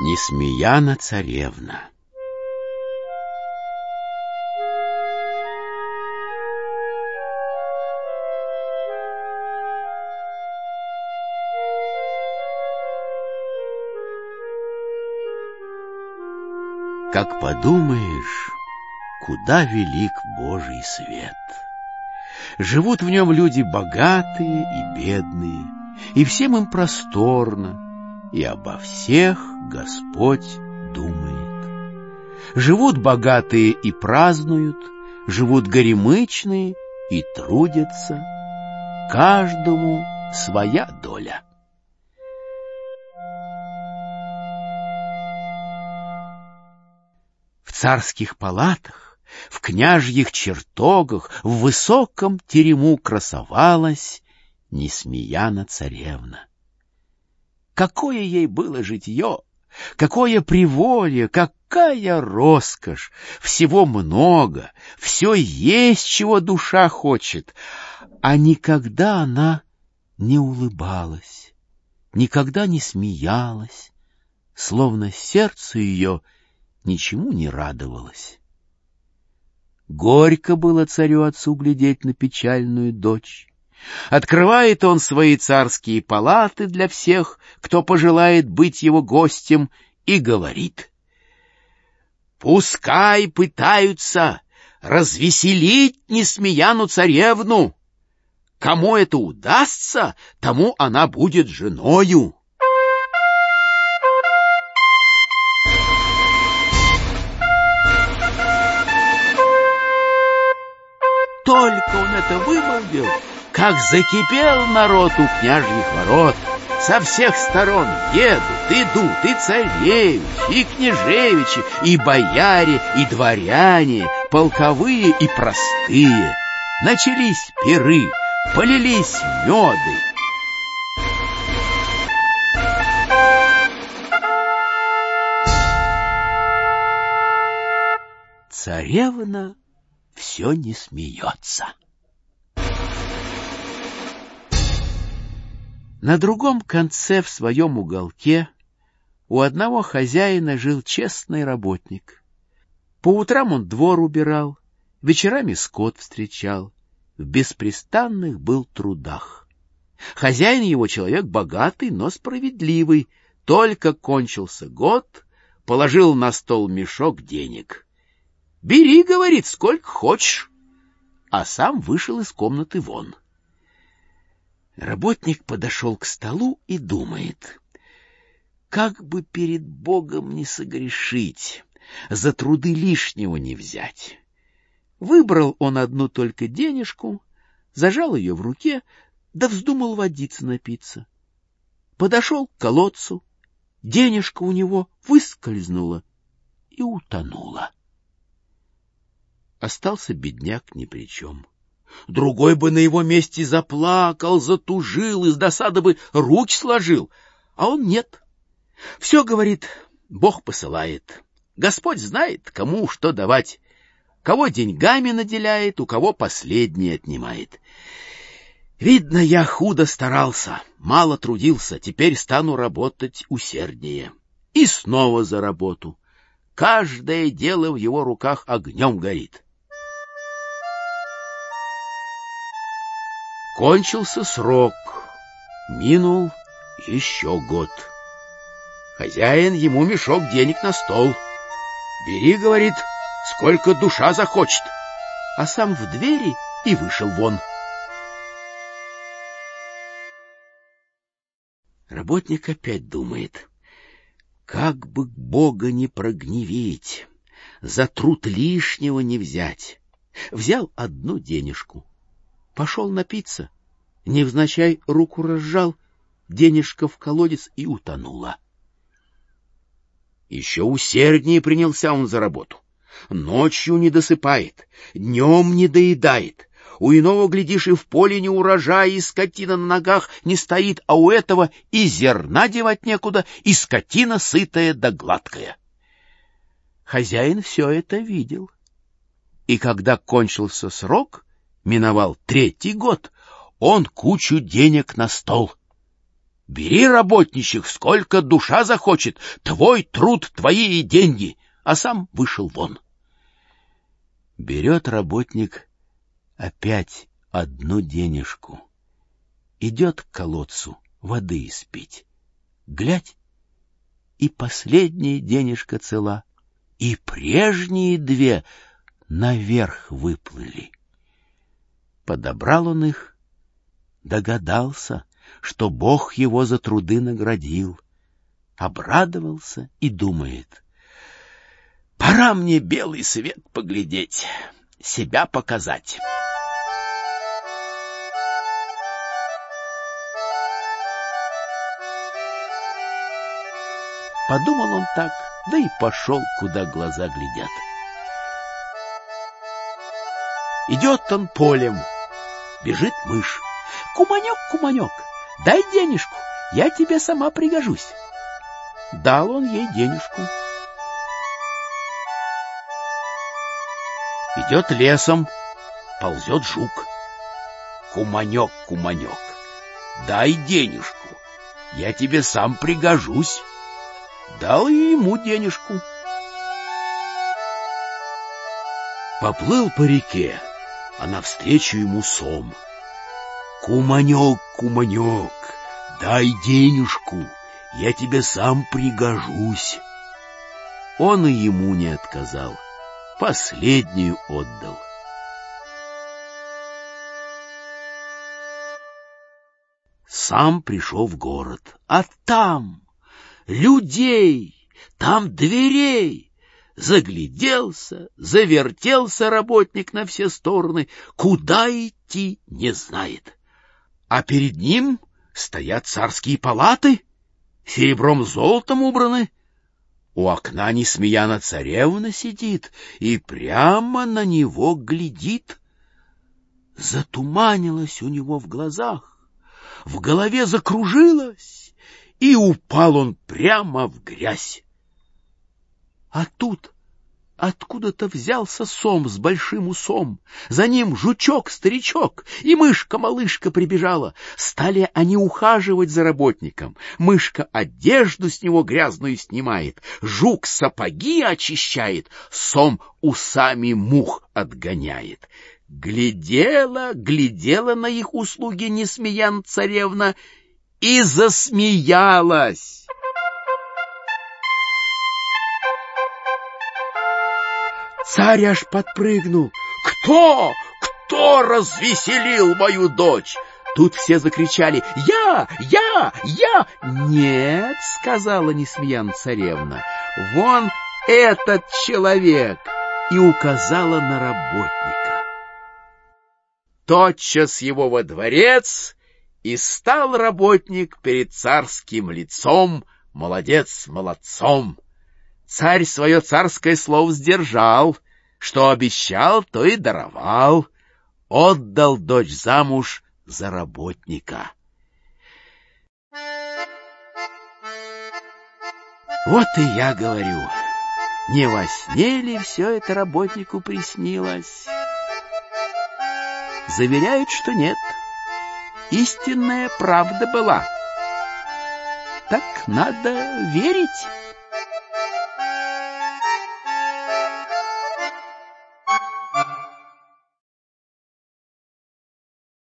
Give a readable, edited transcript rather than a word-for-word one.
Несмеяна царевна. Как подумаешь, куда велик Божий свет. Живут в нем люди богатые и бедные, и всем им просторно, и обо всех Господь думает. Живут богатые и празднуют, живут горемычные и трудятся. Каждому своя доля. В царских палатах, в княжьих чертогах, в высоком терему красовалась Несмеяна царевна. Какое ей было житье, какое приволье, какая роскошь! Всего много, все есть, чего душа хочет, а никогда она не улыбалась, никогда не смеялась, словно сердце ее ничему не радовалось. Горько было царю-отцу глядеть на печальную дочь. Открывает он свои царские палаты для всех, кто пожелает быть его гостем, и говорит: «Пускай пытаются развеселить Несмеяну царевну. Кому это удастся, тому она будет женою». Только он это вымолвил, как закипел народ у княжьих ворот. Со всех сторон едут, идут и царевичи, и княжевичи, и бояре, и дворяне, полковые и простые. Начались пиры, полились меды. Царевна все не смеется. На другом конце в своем уголке у одного хозяина жил честный работник. По утрам он двор убирал, вечерами скот встречал, в беспрестанных был трудах. Хозяин его человек богатый, но справедливый. Только кончился год, положил на стол мешок денег. «Бери, — говорит, — сколько хочешь», а сам вышел из комнаты вон. Работник подошел к столу и думает: как бы перед Богом не согрешить, за труды лишнего не взять. Выбрал он одну только денежку, зажал ее в руке, да вздумал водиться напиться. Подошел к колодцу, денежка у него выскользнула и утонула. Остался бедняк ни при чем. Другой бы на его месте заплакал, затужил, из досады бы руки сложил, а он нет. Все, говорит, Бог посылает. Господь знает, кому что давать. Кого деньгами наделяет, у кого последнее отнимает. Видно, я худо старался, мало трудился, теперь стану работать усерднее. И снова за работу. Каждое дело в его руках огнем горит. Кончился срок, минул еще год. Хозяин ему мешок денег на стол. «Бери, — говорит, — сколько душа захочет», а сам в двери и вышел вон. Работник опять думает: как бы Бога не прогневить, за труд лишнего не взять. Взял одну денежку, пошел напиться, невзначай руку разжал, денежка в колодец и утонула. Еще усерднее принялся он за работу. Ночью не досыпает, днем не доедает. У иного, глядишь, и в поле не урожай, и скотина на ногах не стоит, а у этого и зерна девать некуда, и скотина сытая да гладкая. Хозяин все это видел. И когда кончился срок, миновал 3-й год, он кучу денег на стол. Бери работничьих, сколько душа захочет, твой труд, твои и деньги, а сам вышел вон. Берет работник опять одну денежку, идет к колодцу воды испить. Глядь, и последняя денежка цела, и прежние две наверх выплыли. Подобрал он их, догадался, что Бог его за труды наградил, обрадовался и думает: пора мне белый свет поглядеть, себя показать. Подумал он так, да и пошел, куда глаза глядят. Идет он полем, бежит мышь. Куманек, куманек, дай денежку, я тебе сама пригожусь. Дал он ей денежку. Идет лесом, ползет жук. Куманек, куманек, дай денежку, я тебе сам пригожусь. Дал и ему денежку. Поплыл по реке, а навстречу ему сом. Куманек, куманек, дай денежку, я тебе сам пригожусь. Он и ему не отказал, последнюю отдал. Сам пришел в город, а там людей, там дверей. Загляделся, завертелся работник на все стороны, куда идти не знает. А перед ним стоят царские палаты, серебром золотом убраны. У окна Несмеяна царевна сидит и прямо на него глядит. Затуманилось у него в глазах, в голове закружилось, и упал он прямо в грязь. А тут откуда-то взялся сом с большим усом, за ним жучок-старичок, и мышка-малышка прибежала. Стали они ухаживать за работником. Мышка одежду с него грязную снимает, жук сапоги очищает, сом усами мух отгоняет. Глядела, глядела на их услуги Несмеян царевна и засмеялась. Царь аж подпрыгнул. Кто развеселил мою дочь? Тут все закричали: я! Нет, сказала Несмеян царевна, вон этот человек, и указала на работника. Тотчас его во дворец, и стал работник перед царским лицом молодец молодцом. Царь свое царское слово сдержал, что обещал, то и даровал. Отдал дочь замуж за работника. Вот и я говорю, не во сне ли все это работнику приснилось? Заверяют, что нет, истинная правда была. Так надо верить.